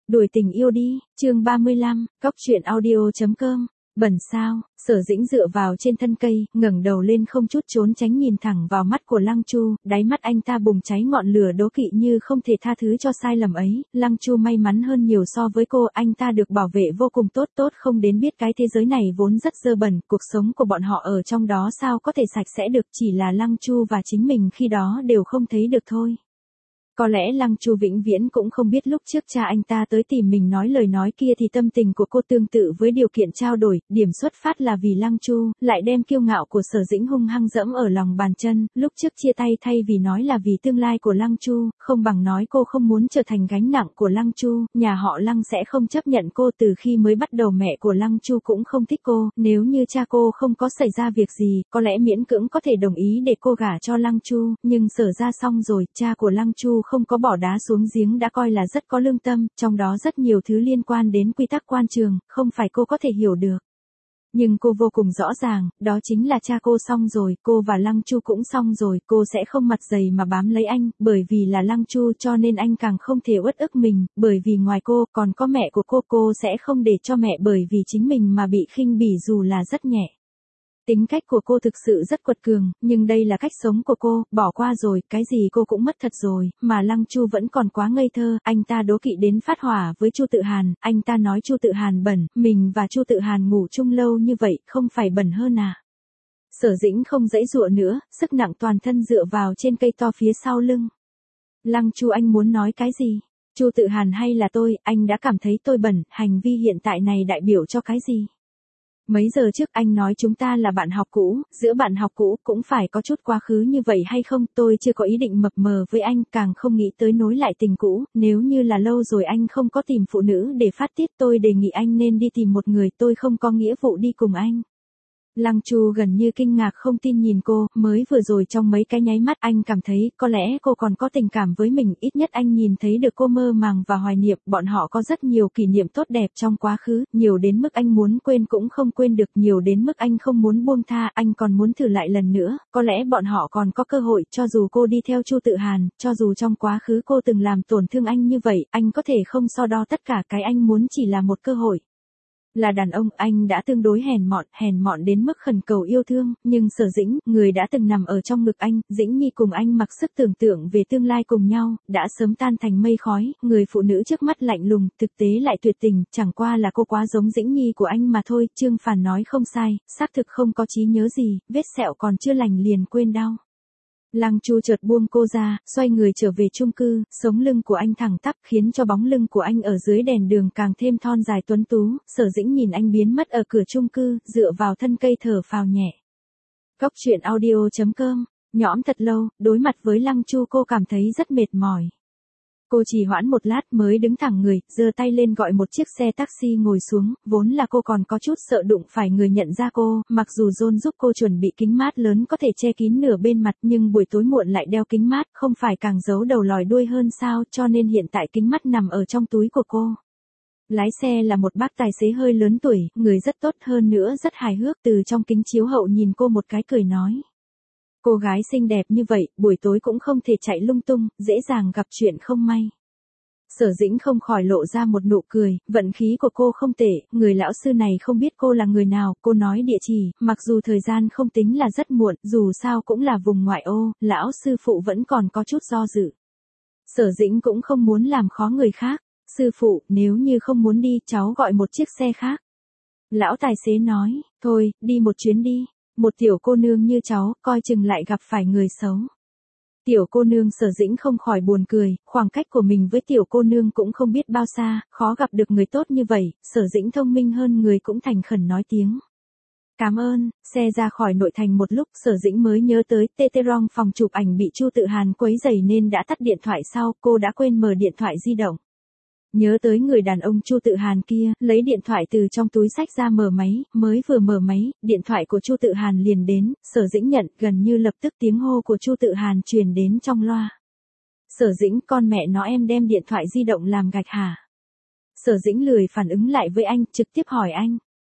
Đuổi tình yêu đi, chương 35, Cóc truyện audio.com. Bẩn sao? Sở Dĩnh dựa vào trên thân cây, ngẩng đầu lên không chút trốn tránh nhìn thẳng vào mắt của Lăng Chu, đáy mắt anh ta bùng cháy ngọn lửa đố kỵ như không thể tha thứ cho sai lầm ấy. Lăng Chu may mắn hơn nhiều so với cô, anh ta được bảo vệ vô cùng tốt không đến biết cái thế giới này vốn rất dơ bẩn, cuộc sống của bọn họ ở trong đó sao có thể sạch sẽ được, chỉ là Lăng Chu và chính mình khi đó đều không thấy được thôi. Có lẽ Lăng Chu vĩnh viễn cũng không biết lúc trước cha anh ta tới tìm mình nói lời nói kia thì tâm tình của cô tương tự với điều kiện trao đổi, điểm xuất phát là vì Lăng Chu, lại đem kiêu ngạo của Sở Dĩnh hung hăng dẫm ở lòng bàn chân, lúc trước chia tay thay vì nói là vì tương lai của Lăng Chu, không bằng nói cô không muốn trở thành gánh nặng của Lăng Chu, nhà họ Lăng sẽ không chấp nhận cô từ khi mới bắt đầu mẹ của Lăng Chu cũng không thích cô, nếu như cha cô không có xảy ra việc gì, có lẽ miễn cưỡng có thể đồng ý để cô gả cho Lăng Chu, nhưng Sở ra xong rồi, cha của Lăng Chu không có bỏ đá xuống giếng đã coi là rất có lương tâm, trong đó rất nhiều thứ liên quan đến quy tắc quan trường, không phải cô có thể hiểu được. Nhưng cô vô cùng rõ ràng, đó chính là cha cô xong rồi, cô và Lăng Chu cũng xong rồi, cô sẽ không mặt dày mà bám lấy anh, bởi vì là Lăng Chu cho nên anh càng không thể uất ức mình, bởi vì ngoài cô còn có mẹ của cô sẽ không để cho mẹ bởi vì chính mình mà bị khinh bỉ dù là rất nhẹ. Tính cách của cô thực sự rất quật cường, nhưng đây là cách sống của cô, bỏ qua rồi, cái gì cô cũng mất thật rồi, mà Lăng Chu vẫn còn quá ngây thơ, anh ta đố kỵ đến phát hỏa với Chu Tự Hàn, anh ta nói Chu Tự Hàn bẩn, mình và Chu Tự Hàn ngủ chung lâu như vậy, không phải bẩn hơn à? Sở Dĩnh không giãy giụa nữa, sức nặng toàn thân dựa vào trên cây to phía sau lưng. Lăng Chu, anh muốn nói cái gì? Chu Tự Hàn hay là tôi, anh đã cảm thấy tôi bẩn, hành vi hiện tại này đại biểu cho cái gì? Mấy giờ trước anh nói chúng ta là bạn học cũ, giữa bạn học cũ cũng phải có chút quá khứ như vậy hay không, tôi chưa có ý định mập mờ với anh, càng không nghĩ tới nối lại tình cũ, nếu như là lâu rồi anh không có tìm phụ nữ để phát tiết tôi đề nghị anh nên đi tìm một người, tôi không có nghĩa vụ đi cùng anh. Lăng Chu gần như kinh ngạc không tin nhìn cô, mới vừa rồi trong mấy cái nháy mắt anh cảm thấy có lẽ cô còn có tình cảm với mình, ít nhất anh nhìn thấy được cô mơ màng và hoài niệm, bọn họ có rất nhiều kỷ niệm tốt đẹp trong quá khứ, nhiều đến mức anh muốn quên cũng không quên được, nhiều đến mức anh không muốn buông tha, anh còn muốn thử lại lần nữa, có lẽ bọn họ còn có cơ hội, cho dù cô đi theo Chu Tự Hàn, cho dù trong quá khứ cô từng làm tổn thương anh như vậy, anh có thể không so đo tất cả, cái anh muốn chỉ là một cơ hội. Là đàn ông, anh đã tương đối hèn mọn đến mức khẩn cầu yêu thương, nhưng Sở Dĩnh, người đã từng nằm ở trong ngực anh, Dĩnh Nhi cùng anh mặc sức tưởng tượng về tương lai cùng nhau, đã sớm tan thành mây khói, người phụ nữ trước mắt lạnh lùng, thực tế lại tuyệt tình, chẳng qua là cô quá giống Dĩnh Nhi của anh mà thôi, Trương Phàn nói không sai, xác thực không có trí nhớ gì, vết sẹo còn chưa lành liền quên đau. Lăng Chu chợt buông cô ra, xoay người trở về chung cư, sống lưng của anh thẳng tắp khiến cho bóng lưng của anh ở dưới đèn đường càng thêm thon dài tuấn tú, Sở Dĩnh nhìn anh biến mất ở cửa chung cư, dựa vào thân cây thở phào nhẹ. Cóc truyện audio.com, nhõm thật lâu, đối mặt với Lăng Chu cô cảm thấy rất mệt mỏi. Cô trì hoãn một lát mới đứng thẳng người, giơ tay lên gọi một chiếc xe taxi ngồi xuống, vốn là cô còn có chút sợ đụng phải người nhận ra cô, mặc dù John giúp cô chuẩn bị kính mát lớn có thể che kín nửa bên mặt nhưng buổi tối muộn lại đeo kính mát, không phải càng giấu đầu lòi đuôi hơn sao, cho nên hiện tại kính mắt nằm ở trong túi của cô. Lái xe là một bác tài xế hơi lớn tuổi, người rất tốt hơn nữa rất hài hước, từ trong kính chiếu hậu nhìn cô một cái cười nói. Cô gái xinh đẹp như vậy, buổi tối cũng không thể chạy lung tung, dễ dàng gặp chuyện không may. Sở Dĩnh không khỏi lộ ra một nụ cười, vận khí của cô không tệ, người lão sư này không biết cô là người nào, cô nói địa chỉ, mặc dù thời gian không tính là rất muộn, dù sao cũng là vùng ngoại ô, lão sư phụ vẫn còn có chút do dự. Sở Dĩnh cũng không muốn làm khó người khác, sư phụ, nếu như không muốn đi, cháu gọi một chiếc xe khác. Lão tài xế nói, thôi, đi một chuyến đi. Một tiểu cô nương như cháu, coi chừng lại gặp phải người xấu. Tiểu cô nương Sở Dĩnh không khỏi buồn cười, khoảng cách của mình với tiểu cô nương cũng không biết bao xa, khó gặp được người tốt như vậy, Sở Dĩnh thông minh hơn người cũng thành khẩn nói tiếng. Cảm ơn, xe ra khỏi nội thành một lúc, Sở Dĩnh mới nhớ tới Teterong phòng chụp ảnh bị Chu Tự Hàn quấy rầy nên đã tắt điện thoại sau, cô đã quên mở điện thoại di động. Nhớ tới người đàn ông Chu Tự Hàn kia, lấy điện thoại từ trong túi xách ra mở máy, mới vừa mở máy, điện thoại của Chu Tự Hàn liền đến, Sở Dĩnh nhận, gần như lập tức tiếng hô của Chu Tự Hàn truyền đến trong loa. Sở Dĩnh, con mẹ nó em đem điện thoại di động làm gạch hả? Sở Dĩnh lười phản ứng lại với anh, trực tiếp hỏi anh.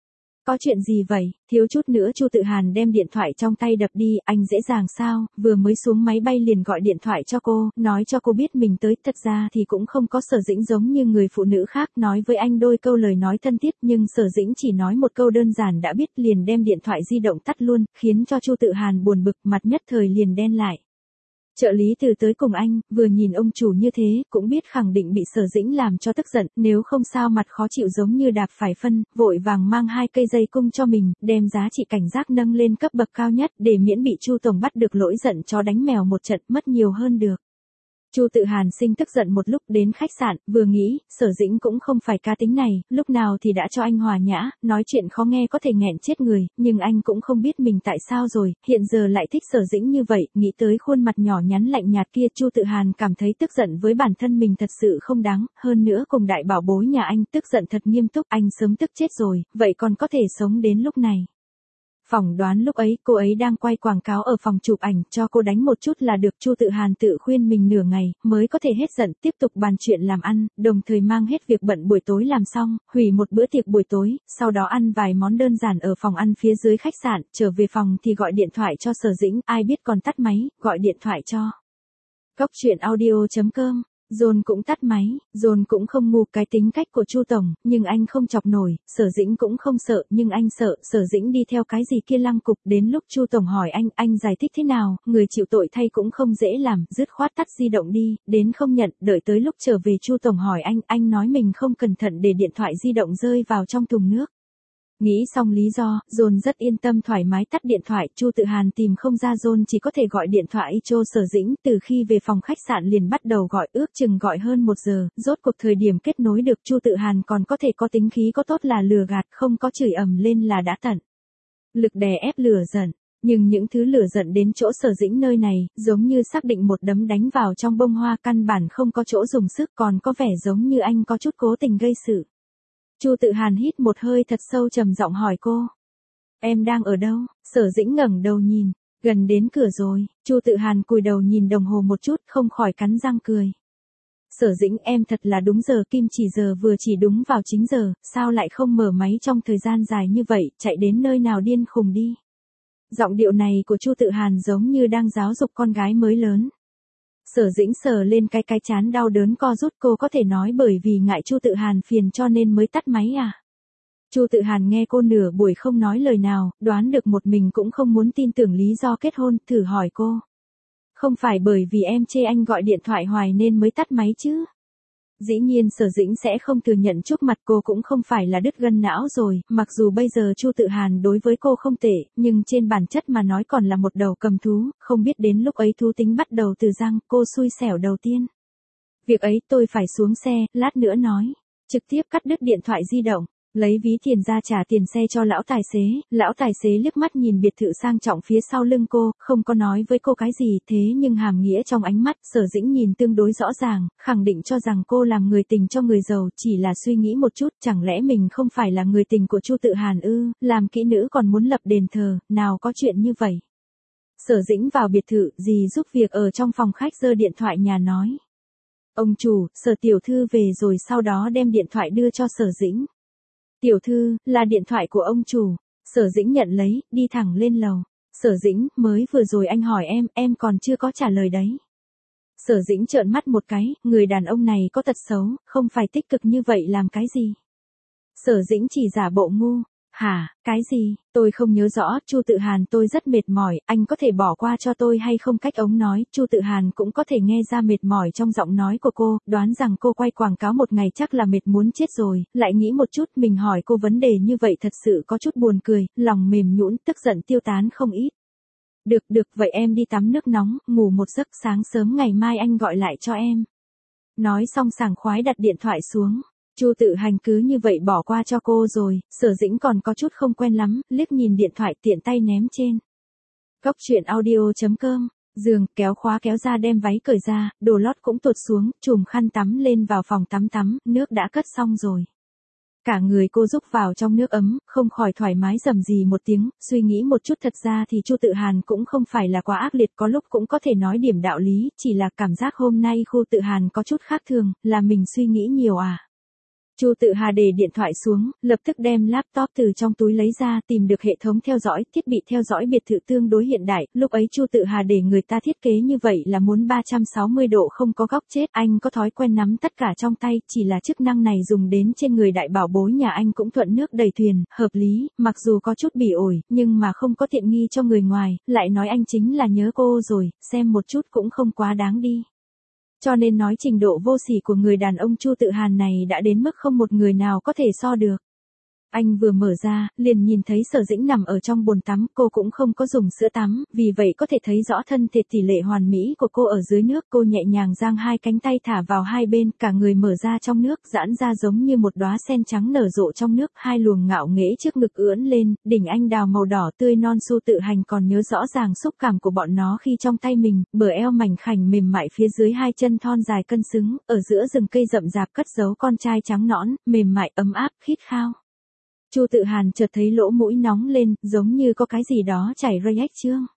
Có chuyện gì vậy? Thiếu chút nữa Chu Tự Hàn đem điện thoại trong tay đập đi, anh dễ dàng sao, vừa mới xuống máy bay liền gọi điện thoại cho cô, nói cho cô biết mình tới, thật ra thì cũng không có Sở Dĩnh giống như người phụ nữ khác nói với anh đôi câu lời nói thân thiết, nhưng Sở Dĩnh chỉ nói một câu đơn giản đã biết liền đem điện thoại di động tắt luôn, khiến cho Chu Tự Hàn buồn bực, mặt nhất thời liền đen lại. Trợ lý từ tới cùng anh, vừa nhìn ông chủ như thế, cũng biết khẳng định bị Sở Dĩnh làm cho tức giận, nếu không sao mặt khó chịu giống như đạp phải phân, vội vàng mang 2 cây dây cung cho mình, đem giá trị cảnh giác nâng lên cấp bậc cao nhất, để miễn bị Chu tổng bắt được lỗi giận chó đánh mèo một trận, mất nhiều hơn được. Chu Tự Hàn sinh tức giận một lúc đến khách sạn, vừa nghĩ, Sở Dĩnh cũng không phải cá tính này, lúc nào thì đã cho anh hòa nhã, nói chuyện khó nghe có thể nghẹn chết người, nhưng anh cũng không biết mình tại sao rồi, hiện giờ lại thích Sở Dĩnh như vậy, nghĩ tới khuôn mặt nhỏ nhắn lạnh nhạt kia, Chu Tự Hàn cảm thấy tức giận với bản thân mình thật sự không đáng, hơn nữa cùng đại bảo bối nhà anh, tức giận thật nghiêm túc, anh sớm tức chết rồi, vậy còn có thể sống đến lúc này. Phỏng đoán lúc ấy cô ấy đang quay quảng cáo ở phòng chụp ảnh, cho cô đánh một chút là được. Chu Tự Hàn tự khuyên mình nửa ngày mới có thể hết giận, tiếp tục bàn chuyện làm ăn, đồng thời mang hết việc bận buổi tối làm xong, hủy một bữa tiệc buổi tối, sau đó ăn vài món đơn giản ở phòng ăn phía dưới khách sạn, trở về phòng thì gọi điện thoại cho Sở Dĩnh, ai biết còn tắt máy, gọi điện thoại cho Cóc Truyện Audio.com. John cũng tắt máy, John cũng không ngu cái tính cách của Chu tổng, nhưng anh không chọc nổi, Sở Dĩnh cũng không sợ, nhưng anh sợ, Sở Dĩnh đi theo cái gì kia lăng cục, đến lúc Chu tổng hỏi anh giải thích thế nào, người chịu tội thay cũng không dễ làm, dứt khoát tắt di động đi, đến không nhận, đợi tới lúc trở về Chu tổng hỏi anh nói mình không cẩn thận để điện thoại di động rơi vào trong thùng nước. Nghĩ xong lý do, John rất yên tâm thoải mái tắt điện thoại, Chu Tự Hàn tìm không ra John chỉ có thể gọi điện thoại cho Sở Dĩnh, từ khi về phòng khách sạn liền bắt đầu gọi, ước chừng gọi hơn 1 giờ, rốt cuộc thời điểm kết nối được Chu Tự Hàn còn có thể có tính khí có tốt là lừa gạt, không có chửi ầm lên là đã tận lực đè ép lửa giận. Nhưng những thứ lửa giận đến chỗ Sở Dĩnh nơi này, giống như xác định một đấm đánh vào trong bông hoa, căn bản không có chỗ dùng sức, còn có vẻ giống như anh có chút cố tình gây sự. Chu Tự Hàn hít một hơi thật sâu trầm giọng hỏi cô. Em đang ở đâu? Sở Dĩnh ngẩng đầu nhìn, gần đến cửa rồi. Chu Tự Hàn cúi đầu nhìn đồng hồ một chút, không khỏi cắn răng cười. Sở Dĩnh, em thật là đúng giờ, kim chỉ giờ vừa chỉ đúng vào chính giờ, sao lại không mở máy trong thời gian dài như vậy, chạy đến nơi nào điên khùng đi. Giọng điệu này của Chu Tự Hàn giống như đang giáo dục con gái mới lớn. Sở Dĩnh sờ lên cái trán đau đớn co rút, cô có thể nói bởi vì ngại Chu Tự Hàn phiền cho nên mới tắt máy à. Chu Tự Hàn nghe cô nửa buổi không nói lời nào, đoán được một mình cũng không muốn tin tưởng lý do kết hôn, thử hỏi cô. Không phải bởi vì em chê anh gọi điện thoại hoài nên mới tắt máy chứ? Dĩ nhiên Sở Dĩnh sẽ không thừa nhận, trước mặt cô cũng không phải là đứt gân não rồi, mặc dù bây giờ Chu Tự Hàn đối với cô không tệ, nhưng trên bản chất mà nói còn là một đầu cầm thú, không biết đến lúc ấy thú tính bắt đầu từ răng, cô xui xẻo đầu tiên. Việc ấy tôi phải xuống xe, lát nữa nói. Trực tiếp cắt đứt điện thoại di động. Lấy ví tiền ra trả tiền xe cho lão tài xế liếc mắt nhìn biệt thự sang trọng phía sau lưng cô, không có nói với cô cái gì, thế nhưng hàm nghĩa trong ánh mắt, Sở Dĩnh nhìn tương đối rõ ràng, khẳng định cho rằng cô làm người tình cho người giàu, chỉ là suy nghĩ một chút, chẳng lẽ mình không phải là người tình của Chu Tự Hàn ư, làm kỹ nữ còn muốn lập đền thờ, nào có chuyện như vậy. Sở Dĩnh vào biệt thự, dì giúp việc ở trong phòng khách giơ điện thoại nhà nói. Ông chủ, Sở tiểu thư về rồi, sau đó đem điện thoại đưa cho Sở Dĩnh. Tiểu thư, là điện thoại của ông chủ. Sở Dĩnh nhận lấy, đi thẳng lên lầu. Sở Dĩnh, mới vừa rồi anh hỏi em còn chưa có trả lời đấy. Sở Dĩnh trợn mắt một cái, người đàn ông này có tật xấu, không phải tích cực như vậy làm cái gì. Sở Dĩnh chỉ giả bộ ngu. Hả, cái gì, tôi không nhớ rõ, Chu Tự Hàn tôi rất mệt mỏi, anh có thể bỏ qua cho tôi hay không, cách ống nói, Chu Tự Hàn cũng có thể nghe ra mệt mỏi trong giọng nói của cô, đoán rằng cô quay quảng cáo một ngày chắc là mệt muốn chết rồi, lại nghĩ một chút mình hỏi cô vấn đề như vậy thật sự có chút buồn cười, lòng mềm nhũn, tức giận tiêu tán không ít. Được, vậy em đi tắm nước nóng, ngủ một giấc, sáng sớm ngày mai anh gọi lại cho em. Nói xong sảng khoái đặt điện thoại xuống. Chu Tự Hành cứ như vậy bỏ qua cho cô rồi, Sở Dĩnh còn có chút không quen lắm, liếc nhìn điện thoại tiện tay ném trên. Cóc Truyện Audio.com, giường, kéo khóa kéo ra đem váy cởi ra, đồ lót cũng tuột xuống, chùm khăn tắm lên vào phòng tắm, nước đã cất xong rồi. Cả người cô rúc vào trong nước ấm, không khỏi thoải mái rầm rì một tiếng, suy nghĩ một chút thật ra thì Chu Tự Hàn cũng không phải là quá ác liệt, có lúc cũng có thể nói điểm đạo lý, chỉ là cảm giác hôm nay Chu Tự Hàn có chút khác thường, là mình suy nghĩ nhiều à. Chu Tự Hà để điện thoại xuống, lập tức đem laptop từ trong túi lấy ra, tìm được hệ thống theo dõi, thiết bị theo dõi biệt thự tương đối hiện đại, lúc ấy Chu Tự Hà để người ta thiết kế như vậy là muốn 360 độ không có góc chết, anh có thói quen nắm tất cả trong tay, chỉ là chức năng này dùng đến trên người đại bảo bối nhà anh cũng thuận nước đầy thuyền, hợp lý, mặc dù có chút bỉ ổi, nhưng mà không có tiện nghi cho người ngoài, lại nói anh chính là nhớ cô rồi, xem một chút cũng không quá đáng đi. Cho nên nói trình độ vô sỉ của người đàn ông Chu Tự Hàn này đã đến mức không một người nào có thể so được. Anh vừa mở ra, liền nhìn thấy Sở Dĩnh nằm ở trong bồn tắm, cô cũng không có dùng sữa tắm, vì vậy có thể thấy rõ thân thể tỷ lệ hoàn mỹ của cô ở dưới nước. Cô nhẹ nhàng giang hai cánh tay thả vào hai bên, cả người mở ra trong nước, giãn ra giống như một đóa sen trắng nở rộ trong nước, hai luồng ngạo nghễ trước ngực ưỡn lên, đỉnh anh đào màu đỏ tươi non. Su Tự Hành còn nhớ rõ ràng xúc cảm của bọn nó khi trong tay mình, bờ eo mảnh khảnh mềm mại phía dưới hai chân thon dài cân xứng, ở giữa rừng cây rậm rạp cất giấu con trai trắng nõn, mềm mại ấm áp, khít khao. Chu Tự Hàn chợt thấy lỗ mũi nóng lên, giống như có cái gì đó chảy ra ếch trương.